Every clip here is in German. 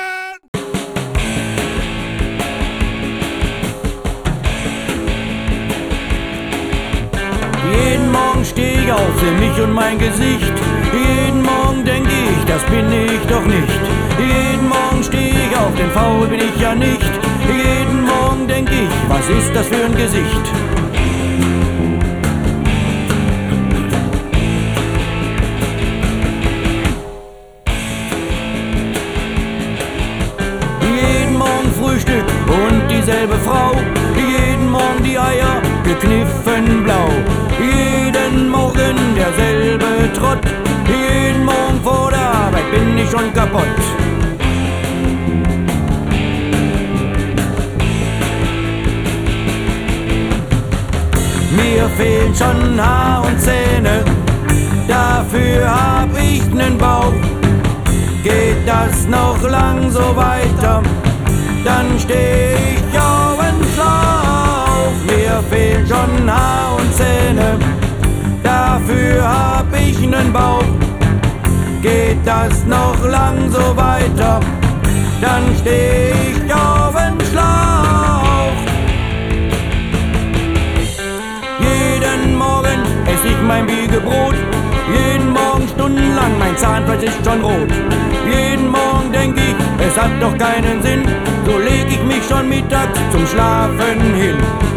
Jeden Morgen steh ich auf, seh mich und mein Gesicht. Jeden Morgen denk ich, das bin ich doch nicht. Jeden Morgen steh ich auf, denn faul bin ich ja nicht. Jeden Morgen denk ich, was ist das für ein Gesicht? Jeden Morgen Frühstück und dieselbe Frau. Jeden Morgen die Eier gekniffen blau. Jeden Morgen derselbe Trott. Jeden Morgen vor der Arbeit bin ich schon kaputt. Mir fehlen schon Haar und Zähne, dafür hab ich nen Bauch. Geht das noch lang so weiter, dann steh ich auf den Schlauch. Mir fehlen schon Haar und Zähne, dafür hab ich nen Bauch. Geht das noch lang so weiter, dann steh ich auf den Schlauch. Jeden Morgen ess ich mein Wiegebrot, jeden Morgen stundenlang, mein Zahnfleisch ist schon rot. Jeden Morgen denk ich, es hat doch keinen Sinn, so leg ich mich schon mittags zum Schlafen hin.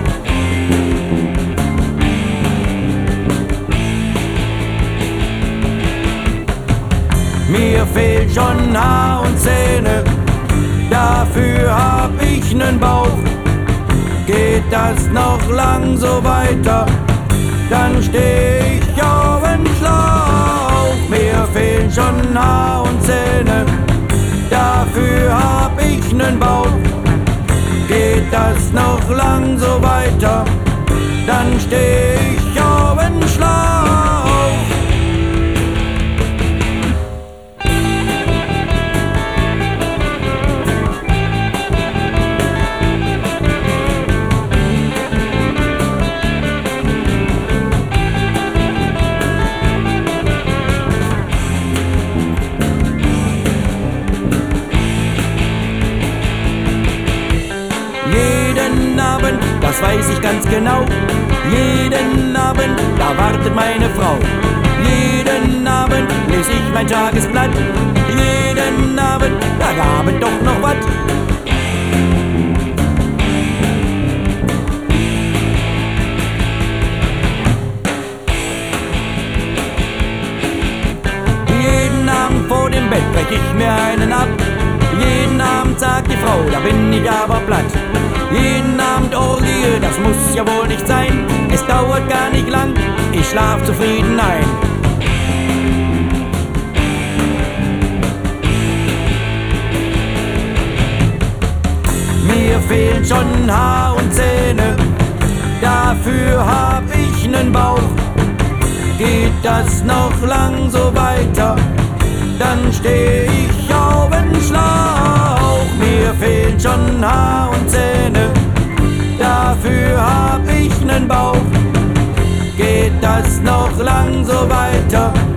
Mir fehlt schon Haar und Zähne, dafür hab ich nen Bauch. Geht das noch lang so weiter, dann steh ich auf den Schlauch. Mir fehlen schon Haar und Zähne, dafür hab ich nen Bauch. Geht das noch lang so weiter, dann steh ich auf den Schlauch. Jeden Abend, das weiß ich ganz genau, jeden Abend, da wartet meine Frau. Jeden Abend lese ich mein Tagesblatt, jeden Abend, da gab es doch noch was. Jeden Abend vor dem Bett brech ich mir einen ab. Jeden Abend sagt die Frau, da bin ich aber platt. Jeden Abend Orgie, das muss ja wohl nicht sein. Es dauert gar nicht lang, ich schlaf zufrieden ein. Mir fehlen schon Haar und Zähne, dafür hab ich nen Bauch. Geht das noch lang so weiter, dann steh ich auf den Schlauch. Mir fehlen schon Haar und Zähne, dafür hab ich nen Bauch. Geht das noch lang so weiter,